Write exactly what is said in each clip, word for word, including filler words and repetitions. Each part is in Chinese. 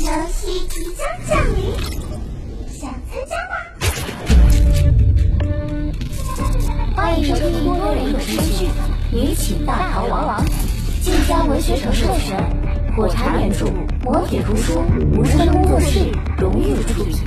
游戏即将降临，想参加吗？ 欢迎收听多人有声剧《女寝大逃亡》，晋江文学城授权，火柴原著，磨铁图书，无声工作室荣誉出品。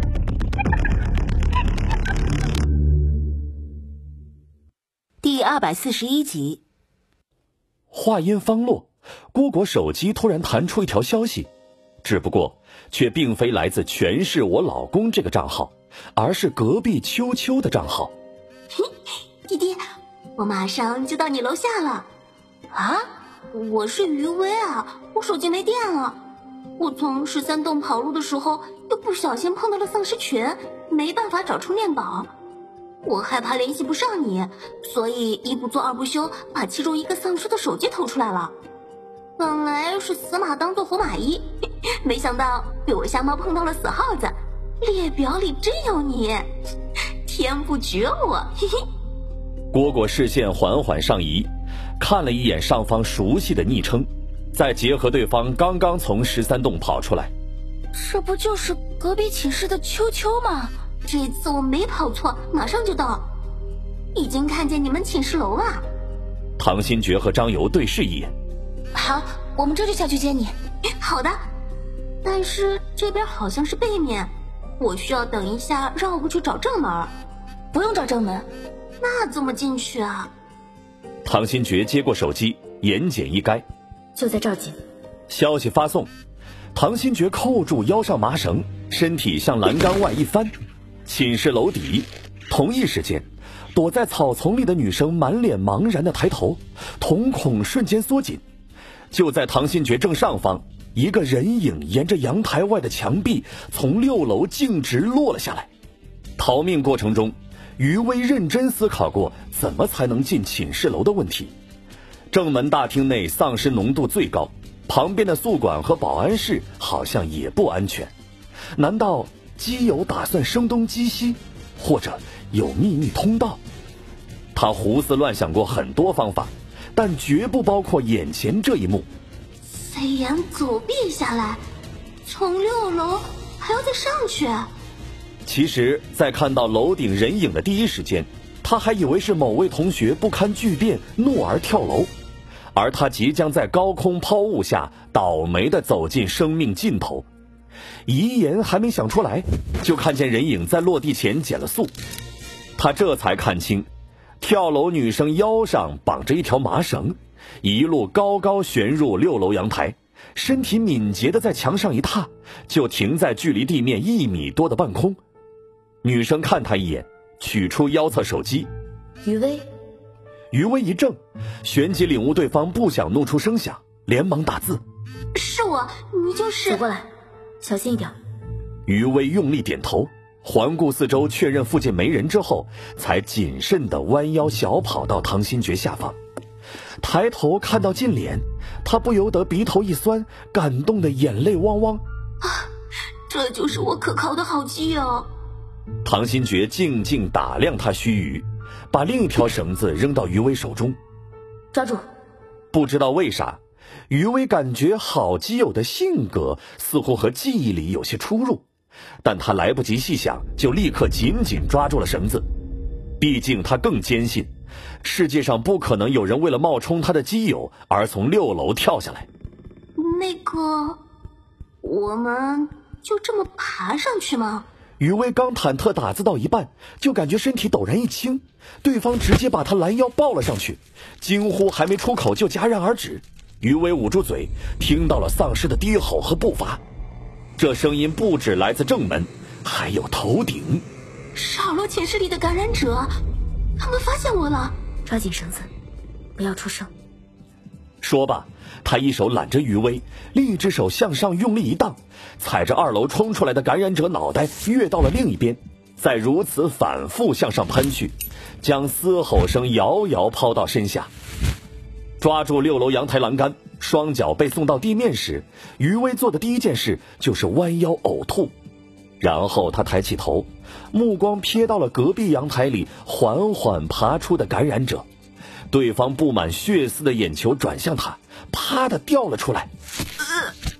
第二百四十一集。 话音方落，郭果手机突然弹出一条消息，只不过却并非来自全是我老公这个账号，而是隔壁秋秋的账号。 弟弟，我马上就到你楼下了。啊，我是余薇啊，我手机没电了。我从十三栋跑路的时候，又不小心碰到了丧尸群，没办法找充电宝。我害怕联系不上你，所以一不做二不休，把其中一个丧尸的手机偷出来了。本来是死马当做活马医，没想到被我瞎猫碰到了死耗子。列表里真有你，天不绝我，嘿嘿。 蝈蝈视线缓缓上移，看了一眼上方熟悉的昵称，再结合对方刚刚从十三栋跑出来， 这不就是隔壁寝室的秋秋吗？这次我没跑错，马上就到，已经看见你们寝室楼了。 唐新觉和张游对视一眼， 好，我们这就下去接你。好的，但是这边好像是背面，我需要等一下绕过去找正门。不用找正门，那怎么进去啊？ 唐新觉接过手机，言简意赅， 就在这儿进。 消息发送，唐新觉扣住腰上麻绳，身体向栏杆外一翻，寝室楼底。同一时间，躲在草丛里的女生满脸茫然的抬头，瞳孔瞬间缩紧。就在唐新觉正上方，一个人影沿着阳台外的墙壁从六楼径直落了下来。逃命过程中，余薇认真思考过怎么才能进寝室楼的问题。正门大厅内丧尸浓度最高，旁边的宿管和保安室好像也不安全。难道基友打算声东击西，或者有秘密通道？他胡思乱想过很多方法，但绝不包括眼前这一幕。 飞檐走壁下来，从六楼还要再上去。 其实在看到楼顶人影的第一时间，他还以为是某位同学不堪巨变怒而跳楼，而他即将在高空抛物下倒霉地走进生命尽头。遗言还没想出来，就看见人影在落地前减了速。他这才看清，跳楼女生腰上绑着一条麻绳，一路高高悬入六楼阳台，身体敏捷地在墙上一踏，就停在距离地面一米多的半空。女生看他一眼，取出腰侧手机。 余薇。 余薇一怔，旋即领悟对方不想怒出声响，连忙打字： 是我，你就是。走过来，小心一点。 余薇用力点头，环顾四周确认附近没人之后，才谨慎地弯腰小跑到唐新觉下方。抬头看到近脸，他不由得鼻头一酸，感动的眼泪汪汪。 啊，这就是我可靠的好基友。 唐新觉静静打量他须臾，把另一条绳子扔到余薇手中。 抓住。 不知道为啥，余薇感觉好基友的性格似乎和记忆里有些出入，但他来不及细想，就立刻紧紧抓住了绳子。毕竟他更坚信，世界上不可能有人为了冒充他的基友而从六楼跳下来。 那个，我们就这么爬上去吗？ 余薇刚忐忑打字到一半，就感觉身体陡然一轻，对方直接把他拦腰抱了上去，惊呼还没出口就戛然而止。余薇捂住嘴，听到了丧尸的低吼和步伐，这声音不止来自正门，还有头顶。 是二楼寝室里的感染者，他们发现我了。抓紧绳子，不要出声。 说罢，他一手揽着余薇，另一只手向上用力一荡，踩着二楼冲出来的感染者脑袋跃到了另一边，再如此反复向上喷去，将嘶吼声遥遥抛到身下。抓住六楼阳台栏杆，双脚被送到地面时，余薇做的第一件事就是弯腰呕吐。然后他抬起头，目光瞥到了隔壁阳台里缓缓爬出的感染者，对方布满血丝的眼球转向他，啪的掉了出来。呃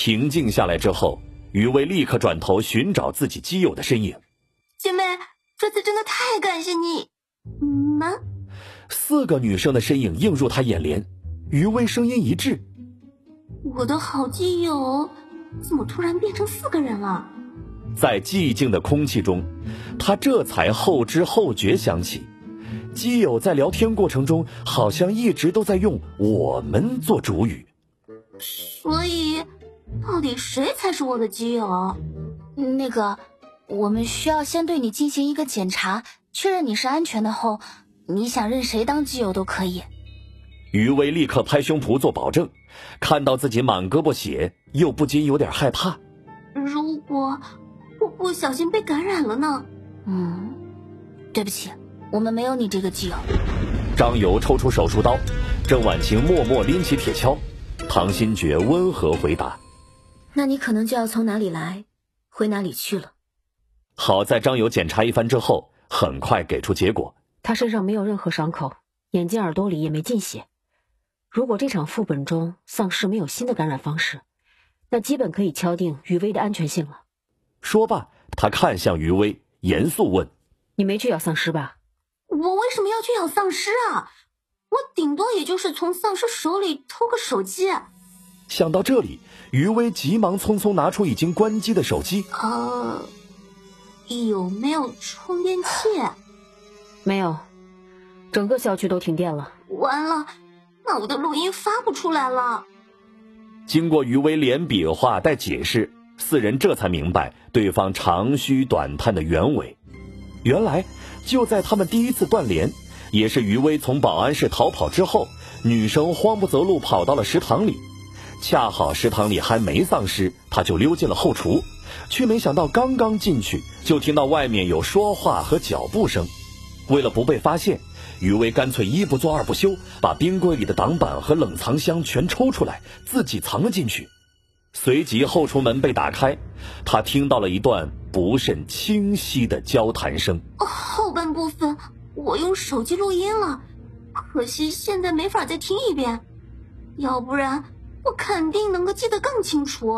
平静下来之后，余薇立刻转头寻找自己基友的身影。 姐妹，这次真的太感谢你。嗯呢？ 四个女生的身影映入她眼帘，余薇声音一滞： 我的好基友怎么突然变成四个人了？ 在寂静的空气中，她这才后知后觉想起，基友在聊天过程中好像一直都在用我们做主语。 所以到底谁才是我的基友？ 那个，我们需要先对你进行一个检查，确认你是安全的后，你想认谁当基友都可以。 余薇立刻拍胸脯做保证，看到自己满胳膊血，又不禁有点害怕。 如果我不小心被感染了呢？ 嗯，对不起，我们没有你这个基友。 张游抽出手术刀，郑婉晴默默拎起铁锹，唐新觉温和回答： 那你可能就要从哪里来回哪里去了。 好在张游检查一番之后很快给出结果， 他身上没有任何伤口，眼睛耳朵里也没进血。如果这场副本中丧尸没有新的感染方式，那基本可以敲定余薇的安全性了。 说罢，他看向余薇，严肃问： 你没去咬丧尸吧？ 我为什么要去咬丧尸啊？我顶多也就是从丧尸手里偷个手机。 想到这里，余薇急忙匆匆拿出已经关机的手机。 呃，有没有充电器？ 没有，整个校区都停电了。 完了，那我的录音发不出来了。 经过余薇连比划带解释，四人这才明白对方长吁短叹的原委。原来就在他们第一次断联，也是余薇从保安室逃跑之后，女生慌不择路跑到了食堂里，恰好食堂里还没丧尸，她就溜进了后厨，却没想到刚刚进去就听到外面有说话和脚步声。为了不被发现，余薇干脆一不做二不休，把冰柜里的挡板和冷藏箱全抽出来，自己藏了进去。随即后厨门被打开，他听到了一段不甚清晰的交谈声。 后半部分我用手机录音了，可惜现在没法再听一遍，要不然我肯定能够记得更清楚。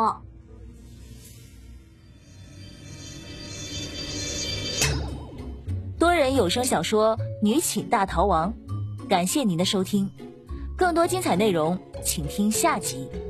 多人有声小说《女寝大逃亡》，感谢您的收听，更多精彩内容请听下集。